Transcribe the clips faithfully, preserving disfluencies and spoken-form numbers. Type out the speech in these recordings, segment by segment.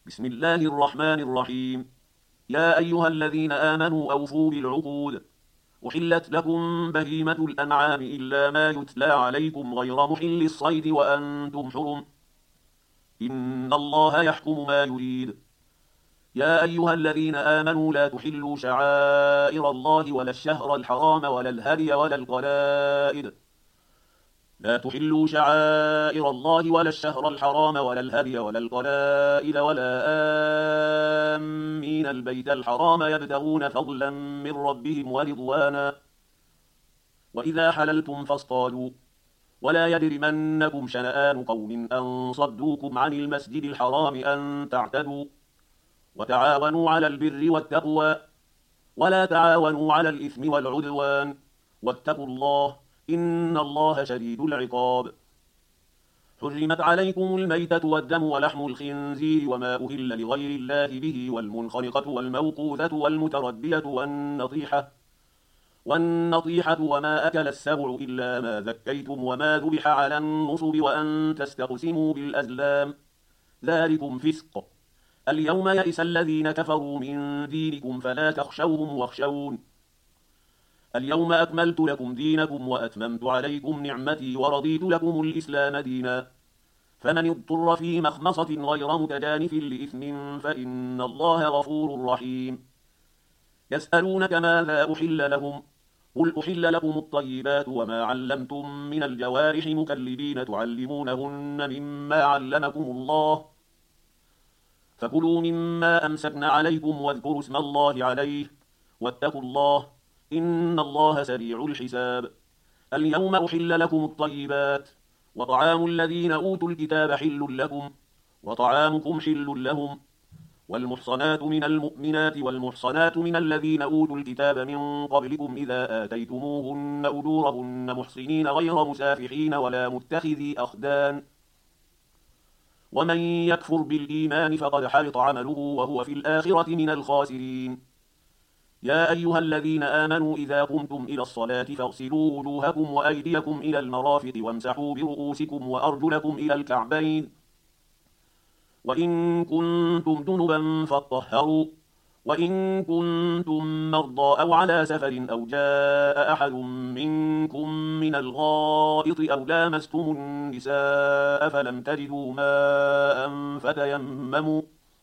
بسم الله الرحمن الرحيم. يا أيها الذين آمنوا أوفوا بالعقود. أحلت لكم بهيمة الأنعام إلا ما يتلى عليكم غير محل الصيد وأنتم حرم. إن الله يحكم ما يريد. يا أيها الذين آمنوا لا تحلوا شعائر الله ولا الشهر الحرام ولا الهدي ولا القلائد لا تحلوا شعائر الله ولا الشهر الحرام ولا الهدي ولا القلائد ولا آمين البيت الحرام يبتغون فضلا من ربهم ورضوانا. وإذا حللتم فاصطادوا ولا يجرمنكم شنآن قوم أن صدوكم عن المسجد الحرام أن تعتدوا. وتعاونوا على البر والتقوى ولا تعاونوا على الإثم والعدوان. واتقوا الله إن الله شديد العقاب. حرمت عليكم الميتة والدم ولحم الخنزير وما أهل لغير الله به والمنخنقة والموقوذة والمتردية والنطيحة والنطيحة وما أكل السبع إلا ما ذكيتم وما ذبح على النصب وأن تستقسموا بالأزلام ذلكم فسق. اليوم يئس الذين كفروا من دينكم فلا تخشوهم واخشون. اليوم أكملت لكم دينكم وأتممت عليكم نعمتي ورضيت لكم الإسلام دينا. فمن اضطر في مخمصة غير متجانف لإثم فإن الله غفور رحيم. يسألونك ماذا أحل لهم قل أحل لكم الطيبات وما علمتم من الجوارح مكلبين تعلمونهن مما علمكم الله فكلوا مما أمسكن عليكم واذكروا اسم الله عليه واتقوا الله إن الله سريع الحساب. اليوم أحل لكم الطيبات وطعام الذين أوتوا الكتاب حل لكم وطعامكم حل لهم. والمحصنات من المؤمنات والمحصنات من الذين أوتوا الكتاب من قبلكم إذا آتيتموهن أجورهن محصنين غير مسافحين ولا متخذي أخدان. ومن يكفر بالإيمان فقد حبط عمله وهو في الآخرة من الخاسرين. يا أيها الذين آمنوا إذا قمتم إلى الصلاة فاغسلوا وجوهكم وأيديكم إلى المرافق وامسحوا برؤوسكم وأرجلكم إلى الكعبين وإن كنتم جنبا فاطهروا وإن كنتم مرضى أو على سفر أو جاء أحد منكم من الغائط أو لامستم النساء فلم تجدوا ماء فتيمموا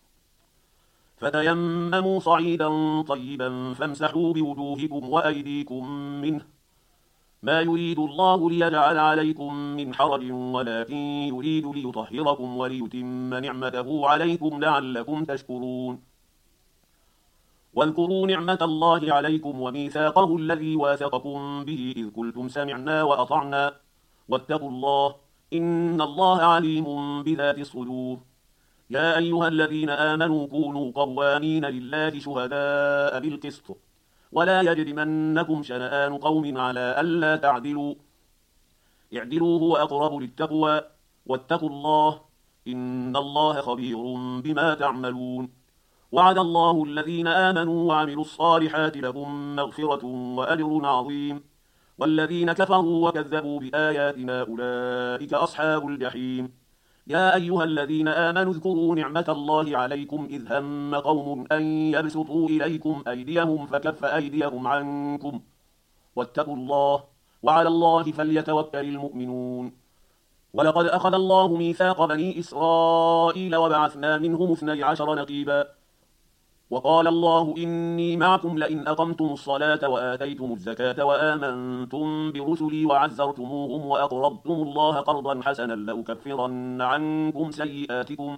فتيمموا صعيدا طيبا فامسحوا بوجوهكم وأيديكم منه ما يريد الله ليجعل عليكم من حرج ولكن يريد ليطهركم وليتم نعمته عليكم لعلكم تشكرون. واذكروا نعمة الله عليكم وميثاقه الذي واثقكم به إذ قلتم سمعنا وأطعنا واتقوا الله إن الله عليم بذات الصدور. يا أيها الذين آمنوا كونوا قوامين لله شهداء بالقسط ولا يجرمنكم شنآن قوم على ألا تعدلوا اعدلوا هو أقرب للتقوى واتقوا الله إن الله خبير بما تعملون. وعد الله الذين آمنوا وعملوا الصالحات لهم مغفرة وأجر عظيم والذين كفروا وكذبوا بآياتنا أولئك أصحاب الجحيم. يا أيها الذين آمنوا اذكروا نعمة الله عليكم إذ هم قوم أن يبسطوا إليكم أيديهم فكف أيديهم عنكم واتقوا الله وعلى الله فليتوكل المؤمنون. ولقد أخذ الله ميثاق بني إسرائيل وبعثنا منهم اثني عشر نقيبا وقال الله إني معكم لئن أقمتم الصلاة وآتيتم الزكاة وآمنتم برسلي وعزرتموهم وأقرضتم الله قرضا حسنا لأكفرن عنكم سيئاتكم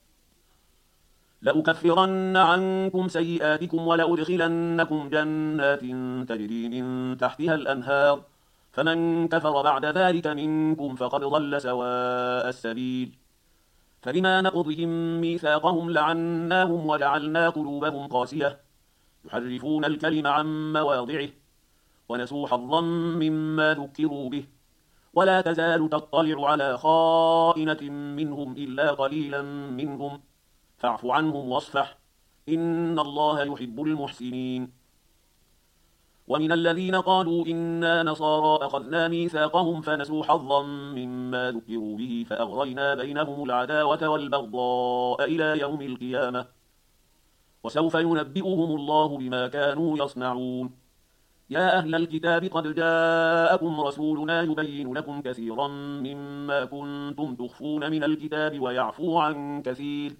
لأكفرن عنكم سيئاتكم ولأدخلنكم جنات تجري من تحتها الأنهار فمن كفر بعد ذلك منكم فقد ضل سواء السبيل. فبما نقضهم ميثاقهم لعناهم وجعلنا قلوبهم قاسية يحرفون الكلم عن مواضعه ونسوا حظا مما ذكروا به ولا تزال تطلع على خائنة منهم إلا قليلا منهم فاعف عنهم واصفح إن الله يحب المحسنين. ومن الذين قالوا إنا نصارى أخذنا ميثاقهم فنسوا حظا مما ذكروا به فأغرينا بينهم العداوة والبغضاء إلى يوم القيامة وسوف ينبئهم الله بما كانوا يصنعون. يا أهل الكتاب قد جاءكم رسولنا يبين لكم كثيرا مما كنتم تخفون من الكتاب ويعفو عن كثير.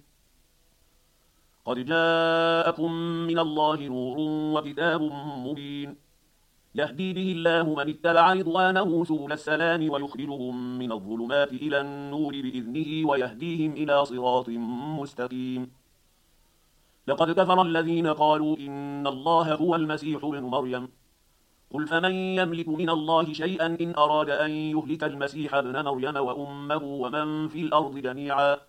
قد جاءكم من الله نور وكتاب مبين يهدي به الله من اتبع رضوانه سبل السلام ويخرجهم من الظلمات إلى النور بإذنه ويهديهم إلى صراط مستقيم. لقد كفر الذين قالوا إن الله هو المسيح ابن مريم قل فمن يملك من الله شيئا إن أراد أن يهلك المسيح ابن مريم وأمه ومن في الأرض جميعا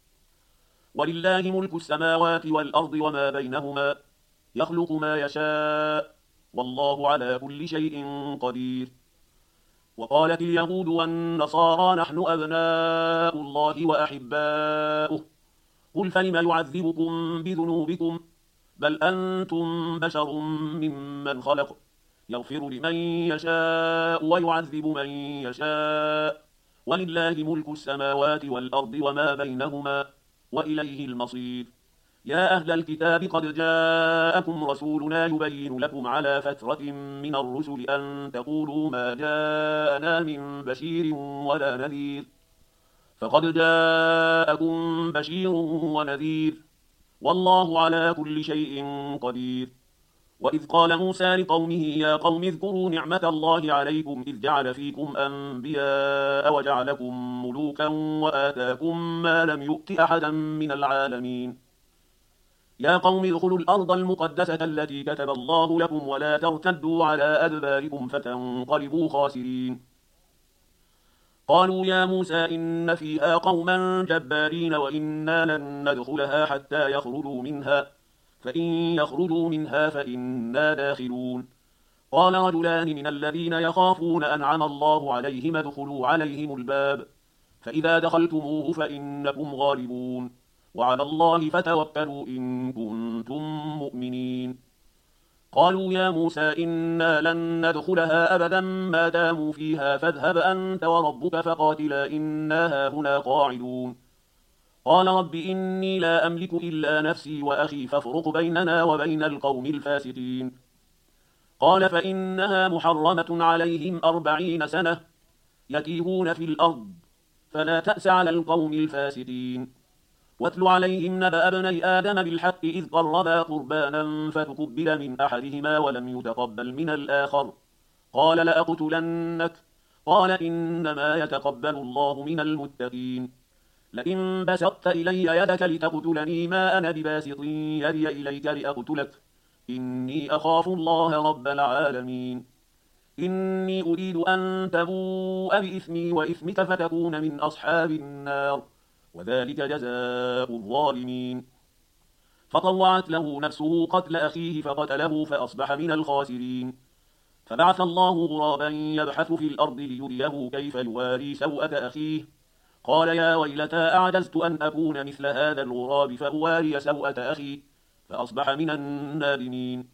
ولله ملك السماوات والأرض وما بينهما يخلق ما يشاء والله على كل شيء قدير. وقالت اليهود والنصارى نحن أبناء الله وأحباؤه قل فلم يعذبكم بذنوبكم بل أنتم بشر ممن خلق يغفر لمن يشاء ويعذب من يشاء ولله ملك السماوات والأرض وما بينهما وإليه المصير. يا أهل الكتاب قد جاءكم رسولنا يبين لكم على فترة من الرسل أن تقولوا ما جاءنا من بشير ولا نذير فقد جاءكم بشير ونذير والله على كل شيء قدير. وإذ قال موسى لقومه يا قوم اذكروا نعمة الله عليكم إذ جعل فيكم أنبياء وجعلكم ملوكا وآتاكم ما لم يؤت أحدا من العالمين. يا قوم ادخلوا الأرض المقدسة التي كتب الله لكم ولا ترتدوا على أدباركم فتنقلبوا خاسرين. قالوا يا موسى إن فيها قوما جبارين وإنا لن ندخلها حتى يخرجوا منها فإن يخرجوا منها فإنا داخلون. قال رجلان من الذين يخافون أنعم الله عليهم ادخلوا عليهم الباب فإذا دخلتموه فإنكم غالبون وعلى الله فتوكلوا إن كنتم مؤمنين. قالوا يا موسى إنا لن ندخلها أبدا ما داموا فيها فاذهب أنت وربك فقاتلا إنا هاهنا قاعدون. قال رب إني لا أملك إلا نفسي وأخي فافرق بيننا وبين القوم الفاسقين. قال فإنها محرمة عليهم أربعين سنة يتيهون في الأرض فلا تأس على القوم الفاسقين. واتل عليهم نبأ ابني آدم بالحق إذ قربا قربانا فتقبل من أحدهما ولم يتقبل من الآخر قال لأقتلنك قال إنما يتقبل الله من المتقين. لئن بسطت إلي يدك لتقتلني ما أنا بباسط يدي إليك لأقتلك إني أخاف الله رب العالمين. إني أريد أن تبوء بإثمي وإثمك فتكون من أصحاب النار وذلك جزاء الظالمين. فطوعت له نفسه قتل أخيه فقتله فأصبح من الخاسرين. فبعث الله غرابا يبحث في الأرض ليريه كيف يواري سوءة أخيه قال يا ويلتى أعجزت أن أكون مثل هذا الغراب فأواري سوءة أخي فأصبح من النادمين.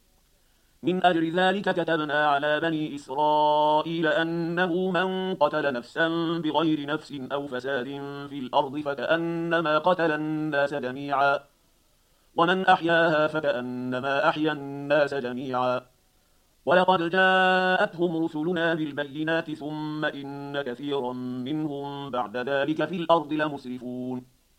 من أجل ذلك كتبنا على بني إسرائيل أنه من قتل نفسا بغير نفس أو فساد في الأرض فكأنما قتل الناس جميعا ومن أحياها فكأنما أحيا الناس جميعا. ولقد جاءتهم رسلنا بالبينات ثم إن كثيرا منهم بعد ذلك في الأرض لمسرفون.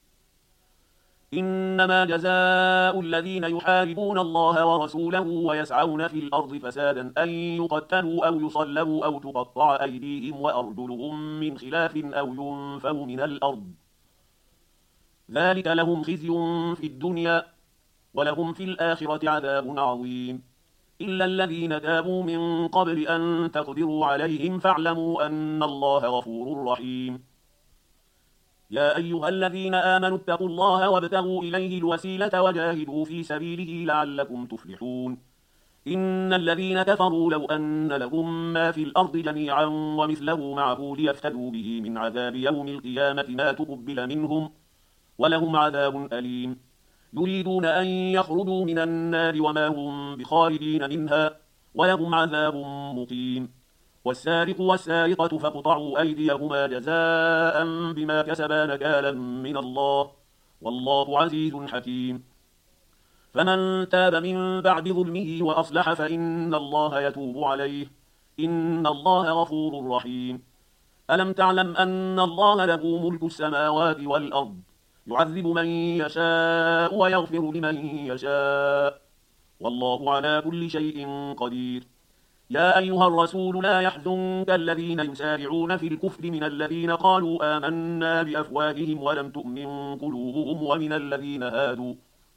إنما جزاء الذين يحاربون الله ورسوله ويسعون في الأرض فسادا أن يقتلوا أو يصلبوا أو تقطع أيديهم وأرجلهم من خلاف أو ينفوا من الأرض ذلك لهم خزي في الدنيا ولهم في الآخرة عذاب عظيم. إلا الذين تابوا من قبل أن تقدروا عليهم فاعلموا أن الله غفور رحيم. يا أيها الذين آمنوا اتقوا الله وابتغوا إليه الوسيلة وجاهدوا في سبيله لعلكم تفلحون. إن الذين كفروا لو أن لهم ما في الأرض جميعا ومثله معه ليفتدوا به من عذاب يوم القيامة ما تقبل منهم ولهم عذاب أليم. يريدون أن يخرجوا من النار وما هم بخارجين منها ولهم عذاب مقيم. والسارق والسارقة فاقطعوا أيديهما جزاء بما كسبا نكالا من الله، والله عزيز حكيم. فمن تاب من بعد ظلمه وأصلح فإن الله يتوب عليه، إن الله غفور رحيم. ألم تعلم أن الله له ملك السماوات والأرض، يعذب من يشاء ويغفر لمن يشاء، والله على كل شيء قدير. يا أيها الرسول لا يحزنك الذين يسارعون في الكفر من الذين قالوا آمنا بأفواههم ولم تؤمن قلوبهم، ومن الذين هادوا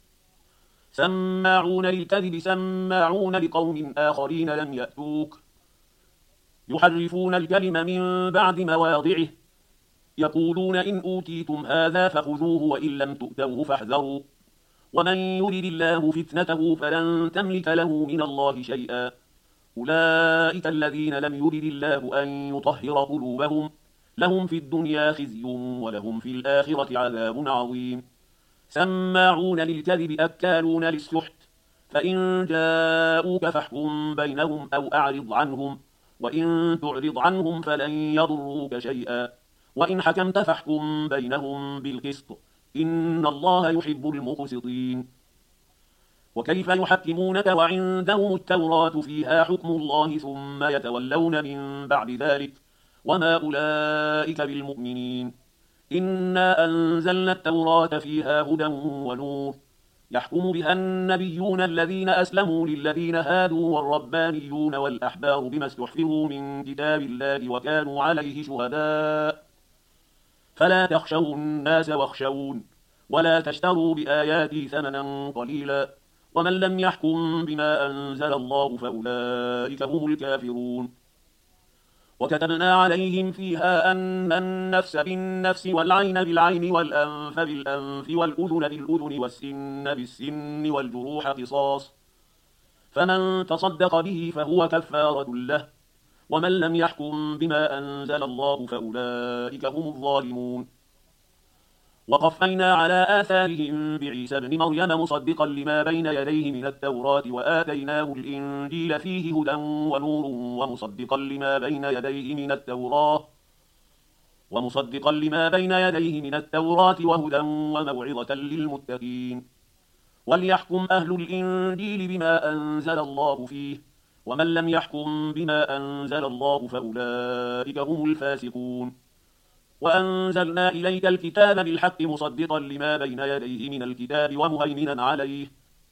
سماعون للكذب سماعون لقوم آخرين لم يأتوك، يحرفون الكلم من بعد مواضعه، يقولون إن أوتيتم هذا فخذوه وإن لم تؤتوه فاحذروا، ومن يرد الله فتنته فلن تملك له من الله شيئا، أولئك الذين لم يرد الله أن يطهر قلوبهم، لهم في الدنيا خزي ولهم في الآخرة عذاب عظيم. سماعون للكذب أكالون للسحت، فإن جاءوك فاحكم بينهم أو أعرض عنهم، وإن تعرض عنهم فلن يضروك شيئا، وإن حكمت فاحكم بينهم بالقسط، إن الله يحب المقسطين. وكيف يحكمونك وعندهم التوراة فيها حكم الله ثم يتولون من بعد ذلك وما أولئك بالمؤمنين. إنا أنزلنا التوراة فيها هدى ونور، يحكم بها النبيون الذين أسلموا للذين هادوا والربانيون والأحبار بما استحفظوا من كتاب الله وكانوا عليه شهداء، فلا تخشوا الناس واخشون، ولا تشتروا بآياتي ثمنا قليلا، ومن لم يحكم بما أنزل الله فأولئك هم الكافرون. وكتبنا عليهم فيها أن النفس بالنفس والعين بالعين والأنف بالأنف والأذن بالأذن والسن بالسن والجروح قصاص، فمن تصدق به فهو كفارة له، ومن لم يحكم بما أنزل الله فأولئك هم الظالمون. وقفينا على آثارهم بعيسى بن مريم مصدقا لما بين يديه من التوراة وآتيناه الإنجيل فيه هدى ونور ومصدقا لما بين يديه من التوراة ومصدقا لما بين يديه من التوراة وهدى وموعظة للمتقين. وليحكم أهل الإنجيل بما أنزل الله فيه، ومن لم يحكم بما أنزل الله فأولئك هم الفاسقون. وأنزلنا إليك الكتاب بالحق مصدقا لما بين يديه من الكتاب ومهيمنا عليه،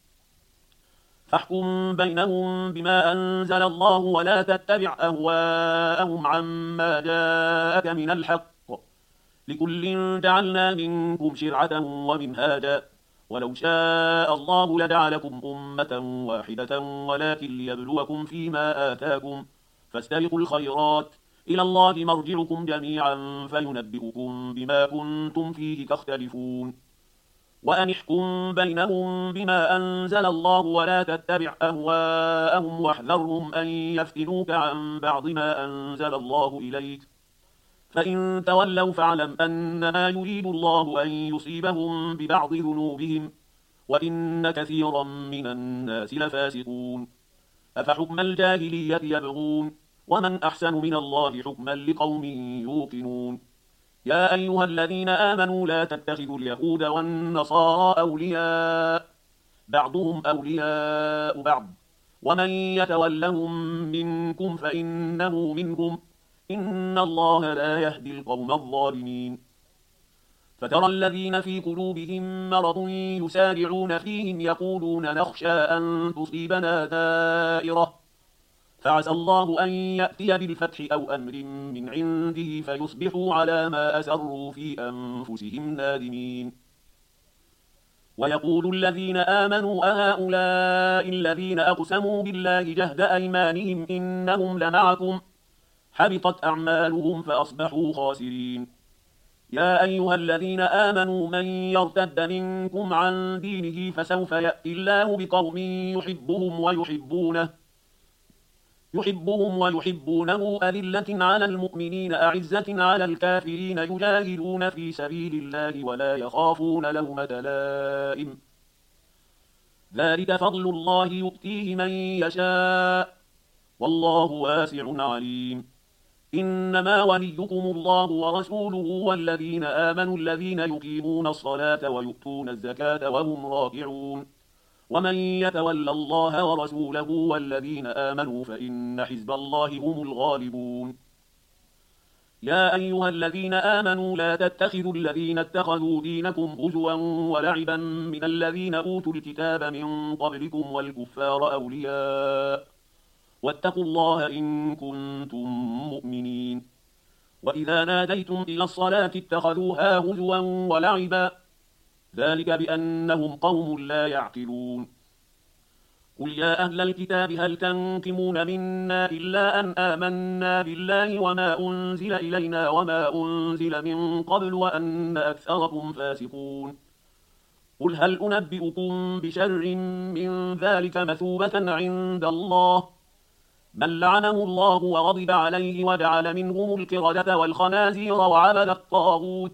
فاحكم بينهم بما أنزل الله ولا تتبع أهواءهم عما جاءك من الحق، لكل جعلنا منكم شرعة ومنهاجا، ولو شاء الله لجعلكم أمة واحدة ولكن ليبلوكم فيما آتاكم، فاستبقوا الخيرات، إلى الله مرجعكم جميعا فينبئكم بما كنتم فيه تختلفون. وأن احكم بينهم بما أنزل الله ولا تتبع أهواءهم واحذرهم أن يفتنوك عن بعض ما أنزل الله إليك، فإن تولوا فاعلم أنما يريد الله أن يصيبهم ببعض ذنوبهم، وإن كثيرا من الناس لفاسقون. أفحكم الجاهلية يبغون، ومن أحسن من الله حكما لقوم يوقنون. يا أيها الذين آمنوا لا تتخذوا اليهود والنصارى أولياء، بعضهم أولياء بعض، ومن يتولهم منكم فإنه منهم، إن الله لا يهدي القوم الظالمين. فترى الذين في قلوبهم مرض يسارعون فيهم يقولون نخشى أن تصيبنا دائرة، فعسى الله أن يأتي بالفتح أو أمر من عنده فيصبحوا على ما أسروا في أنفسهم نادمين. ويقول الذين آمنوا أهؤلاء الذين أقسموا بالله جهد أيمانهم إنهم لمعكم، حبطت أعمالهم فأصبحوا خاسرين. يا أيها الذين آمنوا من يرتد منكم عن دينه فسوف يأتي الله بقوم يحبهم ويحبونه يحبهم ويحبونه أذلة على المؤمنين أعزة على الكافرين يجاهدون في سبيل الله ولا يخافون لومة لائم، ذلك فضل الله يؤتيه من يشاء، والله واسع عليم. إنما وليكم الله ورسوله والذين آمنوا الذين يقيمون الصلاة ويؤتون الزكاة وهم راكعون. ومن يتول الله ورسوله والذين آمنوا فإن حزب الله هم الغالبون. يا أيها الذين آمنوا لا تتخذوا الذين اتخذوا دينكم هزوا ولعبا من الذين أوتوا الكتاب من قبلكم والكفار أولياء واتقوا الله إن كنتم مؤمنين. وإذا ناديتم إلى الصلاة اتخذوها هزوا ولعبا ذلك بأنهم قوم لا يعقلون. قل يا أهل الكتاب هل تنقمون منا إلا أن آمنا بالله وما أنزل إلينا وما أنزل من قبل وأن أكثركم فاسقون. قل هل أنبئكم بشر من ذلك مثوبة عند الله من لعنه الله وغضب عليه وجعل منهم القردة والخنازير وعبد الطاغوت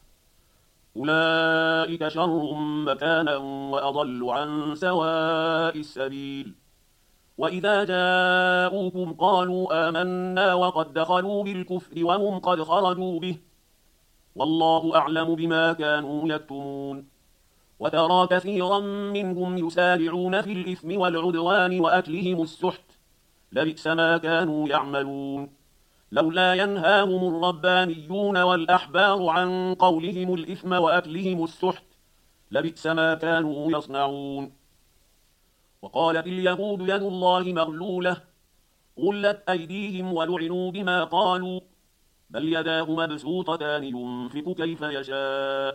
أولئك شر مكانا وأضل عن سواء السبيل. وإذا جاءوكم قالوا آمنا وقد دخلوا بالكفر وهم قد خرجوا به والله أعلم بما كانوا يكتمون. وترى كثيرا منهم يسارعون في الإثم والعدوان وأكلهم السحت لبئس ما كانوا يعملون. لولا ينهاهم الربانيون والأحبار عن قولهم الإثم وأكلهم السحت لبئس ما كانوا يصنعون. وقالت اليهود يد الله مغلولة غلت أيديهم ولعنوا بما قالوا بل يداه مبسوطتان ينفق كيف يشاء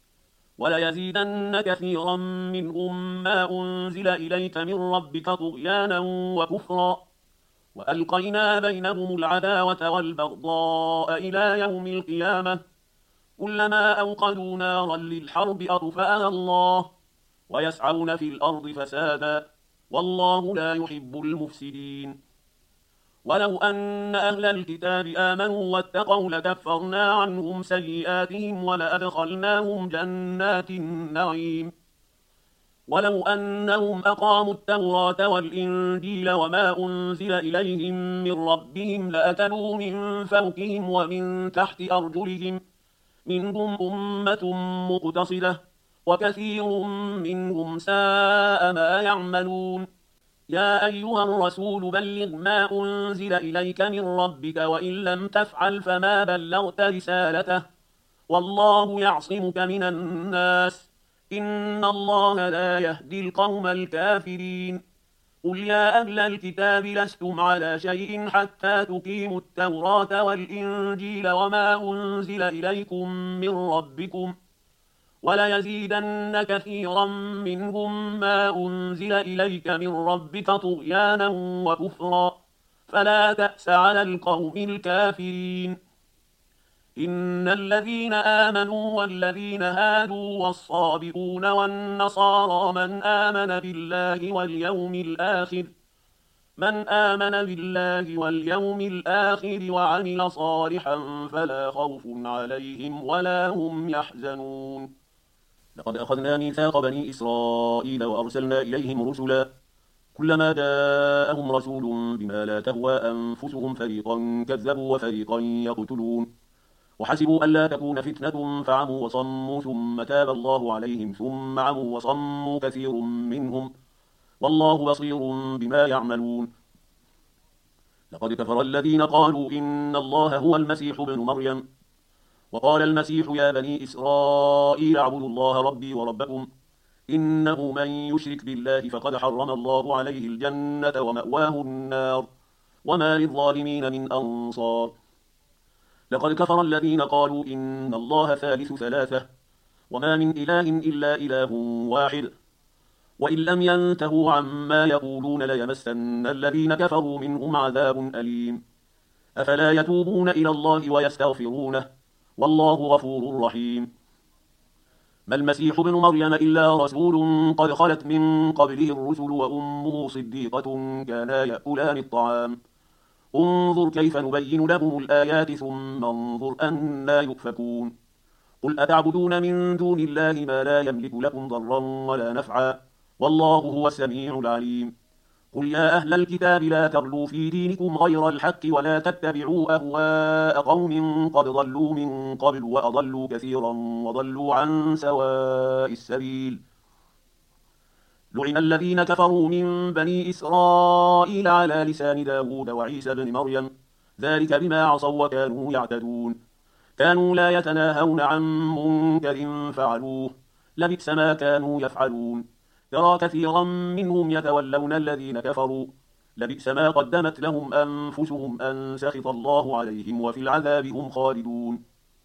وليزيدن كثيرا منهم ما أنزل إليك من ربك طغيانا وكفرا وألقينا بينهم العداوة والبغضاء إلى يوم القيامة كلما أوقدوا نارا للحرب أطفأها الله ويسعون في الأرض فسادا والله لا يحب المفسدين. ولو أن أهل الكتاب آمنوا واتقوا لكفرنا عنهم سيئاتهم ولأدخلناهم جنات النعيم. ولو أنهم أقاموا التوراة والإنجيل وما أنزل إليهم من ربهم لأكلوا من فوقهم ومن تحت أرجلهم منهم أمة مقتصدة وكثير منهم ساء ما يعملون. يا أيها الرسول بلغ ما أنزل إليك من ربك وإن لم تفعل فما بلغت رسالته والله يعصمك من الناس إن الله لا يهدي القوم الكافرين. قل يا أهل الكتاب لستم على شيء حتى تقيموا التوراة والإنجيل وما أنزل إليكم من ربكم وليزيدن كثيرا منهم ما أنزل إليك من ربك طغيانا وكفرا فلا تأس على القوم الكافرين. إن الذين آمنوا والذين هادوا والصابئون والنصارى من آمن بالله واليوم الآخر من آمن بالله واليوم الآخر وعمل صالحا فلا خوف عليهم ولا هم يحزنون. لقد أخذنا ميثاق بني إسرائيل وأرسلنا إليهم رسلا كلما جاءهم رسول بما لا تهوى أنفسهم فريقا كذبوا وفريقا يقتلون وحسبوا ألا تكون فتنة فعموا وصموا ثم تاب الله عليهم ثم عموا وصموا كثير منهم والله بصير بما يعملون. لقد كفر الذين قالوا إن الله هو المسيح ابن مريم وقال المسيح يا بني إسرائيل اعبدوا الله ربي وربكم إنه من يشرك بالله فقد حرم الله عليه الجنة ومأواه النار وما للظالمين من أنصار. لقد كفر الذين قالوا إن الله ثالث ثلاثة وما من إله إلا إله واحد وإن لم ينتهوا عما يقولون ليمسن الذين كفروا منهم عذاب أليم. أفلا يتوبون إلى الله ويستغفرونه والله غفور رحيم. ما المسيح ابن مريم إلا رسول قد خلت من قبله الرسل وأمه صديقة كانا يأكلان الطعام انظر كيف نبين لهم الآيات ثم انظر أنا يؤفكون. قل أتعبدون من دون الله ما لا يملك لكم ضرا ولا نفعا والله هو السميع العليم. قل يا أهل الكتاب لا تغلوا في دينكم غير الحق ولا تتبعوا أهواء قوم قد ضلوا من قبل وأضلوا كثيرا وضلوا عن سواء السبيل. لعن الذين كفروا من بني إسرائيل على لسان داود وعيسى بن مريم ذلك بما عصوا وكانوا يعتدون كانوا لا يتناهون عن منكر فعلوه لبئس ما كانوا يفعلون ترى كثيرا منهم يتولون الذين كفروا لبئس ما قدمت لهم أنفسهم أن سخط الله عليهم وفي العذاب هم خالدون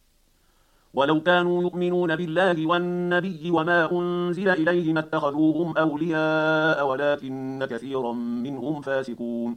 ولو كانوا يؤمنون بالله والنبي وما أنزل إليه ما اتخذوهم أولياء ولكن كثيرا منهم فاسقون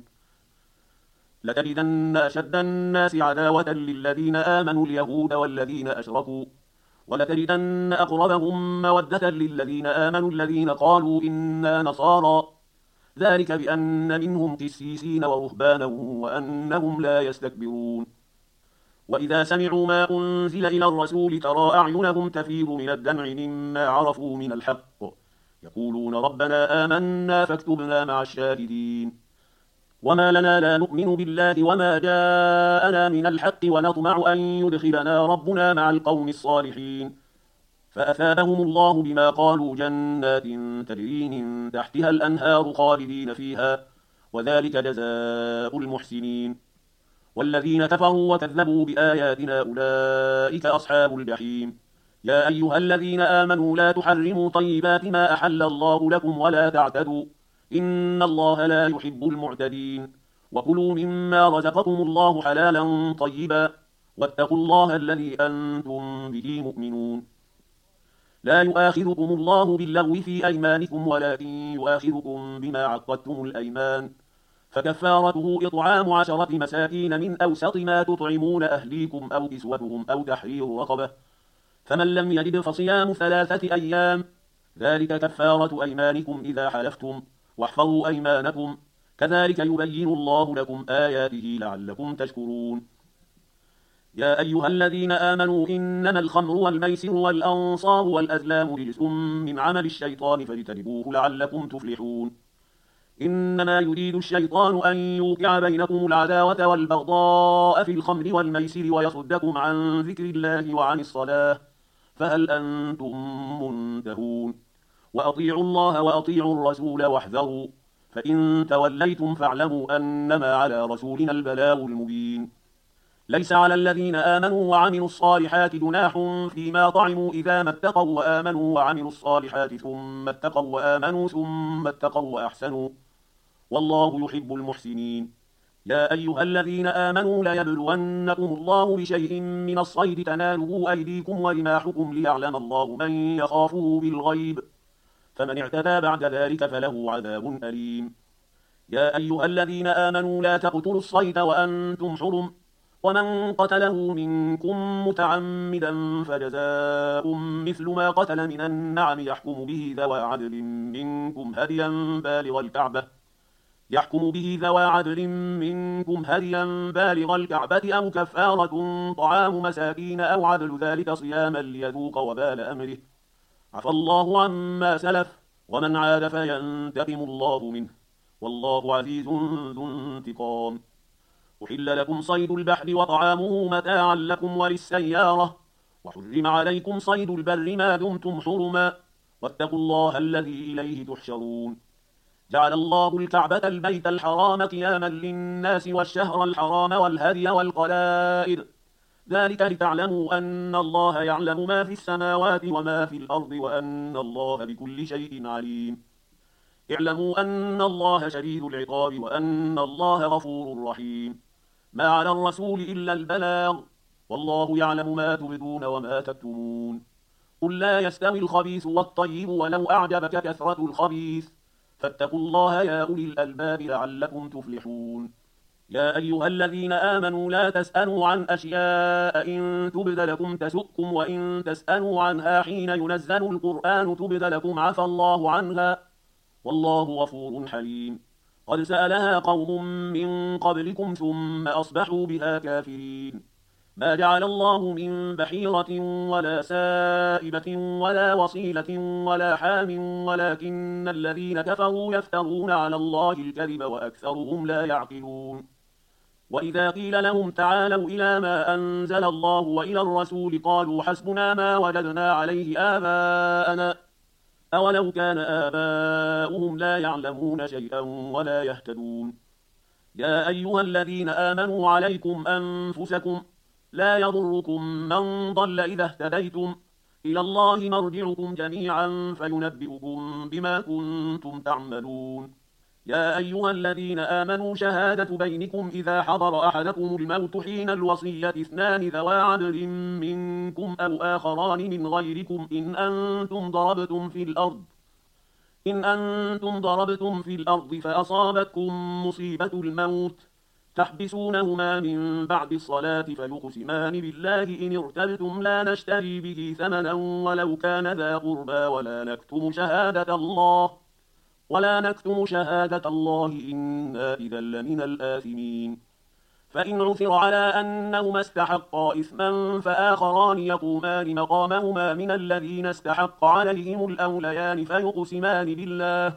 لتجدن أشد الناس عداوة للذين آمنوا اليهود والذين أشركوا ولتجدن أقربهم مودة للذين آمنوا الذين قالوا إنا نصارى ذلك بأن منهم قسيسين ورهبانا وأنهم لا يستكبرون وإذا سمعوا ما أنزل إلى الرسول ترى أعينهم تفيض من الدمع مما عرفوا من الحق يقولون ربنا آمنا فاكتبنا مع الشاهدين وما لنا لا نؤمن بالله وما جاءنا من الحق ونطمع أن يدخلنا ربنا مع القوم الصالحين فأثابهم الله بما قالوا جنات تجري من تحتها الأنهار خالدين فيها وذلك جزاء المحسنين والذين كفروا وكذبوا بآياتنا أولئك أصحاب الجحيم يا أيها الذين آمنوا لا تحرموا طيبات ما أحل الله لكم ولا تعتدوا إن الله لا يحب المعتدين وكلوا مما رزقكم الله حلالا طيبا واتقوا الله الذي أنتم به مؤمنون لا يؤاخذكم الله باللغو في أيمانكم ولكن يؤاخذكم بما عقدتم الأيمان فكفارته إطعام عشرة مساكين من أوسط ما تطعمون أهليكم أو كسوتهم أو تحرير رقبة فمن لم يجد فصيام ثلاثة أيام ذلك كفارة أيمانكم إذا حلفتم واحفظوا أيمانكم كذلك يبين الله لكم آياته لعلكم تشكرون يا أيها الذين آمنوا إنما الخمر والميسر والأنصار والأزلام رجس من عمل الشيطان فاجتنبوه لعلكم تفلحون إنما يريد الشيطان أن يوقع بينكم العداوة والبغضاء في الخمر والميسر ويصدكم عن ذكر الله وعن الصلاة فهل أنتم منتهون وأطيعوا الله وأطيعوا الرسول واحذروا فإن توليتم فاعلموا أنما على رسولنا البلاغ المبين ليس على الذين آمنوا وعملوا الصالحات جناح فيما طعموا إذا ما اتقوا وآمنوا وعملوا الصالحات ثم اتقوا وآمنوا ثم اتقوا وأحسنوا والله يحب المحسنين يا أيها الذين آمنوا ليبلونكم الله بشيء من الصيد تناله أيديكم ورماحكم ليعلم الله من يخافه بالغيب فمن اعتدى بعد ذلك فله عذاب أليم يا أيها الذين آمنوا لا تقتلوا الصيد وأنتم حرم ومن قتله منكم متعمدا فجزاء مثل ما قتل من النعم يحكم به ذوى عدل منكم هديا بالغ الكعبة يحكم به ذوى عدل منكم هديا بالغ الكعبة أو كفارة طعام مساكين أو عدل ذلك صياما ليذوق وبال أمره عفى الله عما سلف ومن عاد فينتقم الله منه والله عزيز ذو انتقام أحل لكم صيد البحر وطعامه متاعا لكم وللسيارة وحرم عليكم صيد البر ما دمتم حرما واتقوا الله الذي إليه تحشرون جعل الله الكعبة البيت الحرام قياما للناس والشهر الحرام والهدي والقلائد ذلك لتعلموا أن الله يعلم ما في السماوات وما في الأرض وأن الله بكل شيء عليم اعلموا أن الله شديد العقاب وأن الله غفور رحيم ما على الرسول إلا البلاغ والله يعلم ما تبدون وما تكتمون قل لا يستوي الخبيث والطيب ولو أعجبك كثرة الخبيث فاتقوا الله يا أولي الألباب لعلكم تفلحون يا أيها الذين آمنوا لا تسألوا عن أشياء إن تبد لكم تسؤكم وإن تسألوا عنها حين ينزل القرآن تبد لكم عفى الله عنها والله غفور حليم قد سألها قوم من قبلكم ثم أصبحوا بها كافرين ما جعل الله من بحيرة ولا سائبة ولا وصيلة ولا حام ولكن الذين كفروا يفترون على الله الكذب وأكثرهم لا يعقلون. وإذا قيل لهم تعالوا إلى ما أنزل الله وإلى الرسول قالوا حسبنا ما وجدنا عليه آباءنا أولو كان آباؤهم لا يعلمون شيئا ولا يهتدون. يا أيها الذين آمنوا عليكم أنفسكم لا يضركم من ضل إذا اهتديتم إلى الله مرجعكم جميعا فينبئكم بما كنتم تعملون. يا أيها الذين آمنوا شهادة بينكم إذا حضر أحدكم الموت حين الوصية اثنان ذوى عدل منكم أو آخران من غيركم إن أنتم ضربتم في الأرض إن أنتم ضربتم في الأرض فأصابتكم مصيبة الموت تحبسونهما من بعد الصلاة فيقسمان بالله إن ارتبتم لا نشتري به ثمنا ولو كان ذا قربى ولا نكتم شهادة الله ولا نكتم شهادة الله إنا إذا لمن الآثمين. فإن عثر على أنهما استحقا إثما فآخران يقومان مقامهما من الذين استحق عليهم الأوليان فيقسمان بالله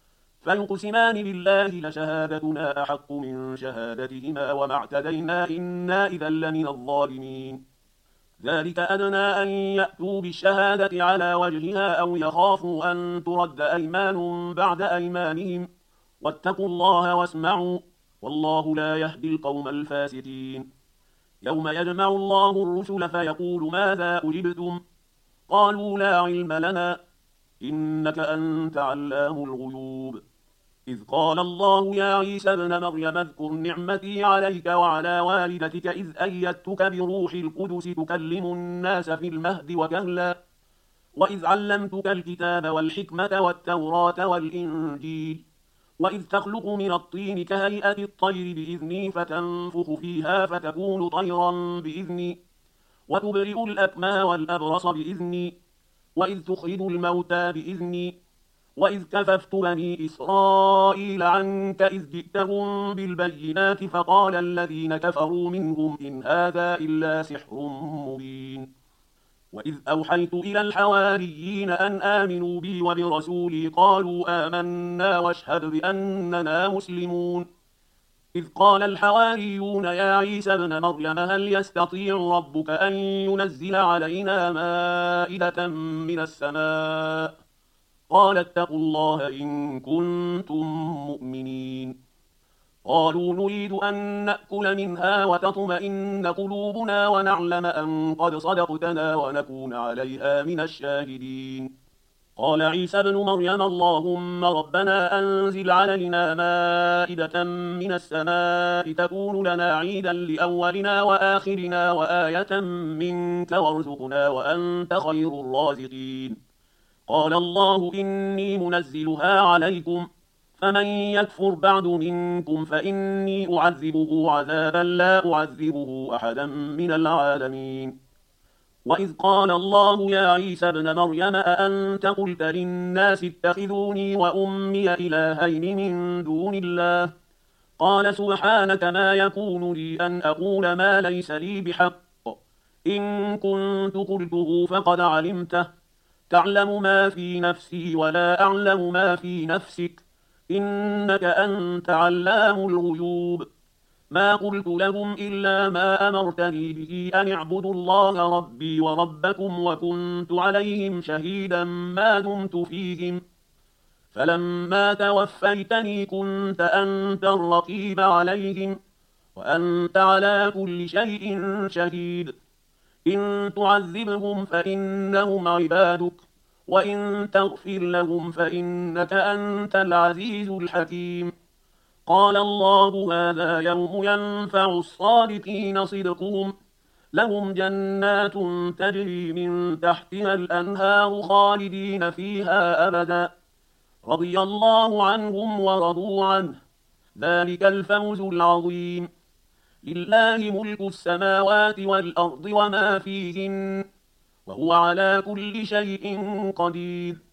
فيقسمان بالله لشهادتنا أحق من شهادتهما وما اعتدينا إنا إذا لمن الظالمين. ذلك أدنى أن يأتوا بالشهادة على وجهها أو يخافوا أن ترد أيمان بعد أيمانهم واتقوا الله واسمعوا والله لا يهدي القوم الفاسقين. يوم يجمع الله الرسل فيقول ماذا أجبتم قالوا لا علم لنا إنك أنت علام الغيوب. إذ قال الله يا عيسى ابن مريم اذكر نعمتي عليك وعلى والدتك إذ أيدتك بروح القدس تكلم الناس في المهد وكهلا وإذ علمتك الكتاب والحكمة والتوراة والإنجيل وإذ تخلق من الطين كهيئة الطير بإذني فتنفخ فيها فتكون طيرا بإذني وتبرئ الأكمى والأبرص بإذني وإذ تخرج الموتى بإذني وإذ كففت بني إسرائيل عنك إذ جئتهم بالبينات فقال الذين كفروا منهم إن هذا إلا سحر مبين. وإذ أوحيت إلى الحواريين أن آمنوا بي وبرسولي قالوا آمنا واشهد بأننا مسلمون. إذ قال الحواريون يا عيسى ابن مريم هل يستطيع ربك أن ينزل علينا مائدة من السماء قال اتقوا الله إن كنتم مؤمنين. قالوا نريد أن نأكل منها وتطمئن قلوبنا ونعلم أن قد صدقتنا ونكون عليها من الشاهدين. قال عيسى ابن مريم اللهم ربنا أنزل علينا مائدة من السماء تكون لنا عيدا لأولنا وآخرنا وآية منك وارزقنا وأنت خير الرازقين. قال الله إني منزلها عليكم فمن يكفر بعد منكم فإني أعذبه عذابا لا أعذبه أحدا من العالمين. وإذ قال الله يا عيسى ابن مريم أأنت قلت للناس اتخذوني وأمي إلهين من دون الله قال سبحانك ما يكون لي أن أقول ما ليس لي بحق إن كنت قلته فقد علمته تعلم ما في نفسي ولا أعلم ما في نفسك إنك أنت علام الغيوب. ما قلت لهم إلا ما أمرتني به أن اعبدوا الله ربي وربكم وكنت عليهم شهيدا ما دمت فيهم فلما توفيتني كنت أنت الرقيب عليهم وأنت على كل شيء شهيد. إن تعذبهم فإنهم عبادك وإن تغفر لهم فإنك أنت العزيز الحكيم. قال الله هذا يوم ينفع الصادقين صدقهم لهم جنات تجري من تحتها الأنهار خالدين فيها أبدا رضي الله عنهم ورضوا عنه ذلك الفوز العظيم. لله ملك السماوات والأرض وما فيهن وهو على كل شيء قدير.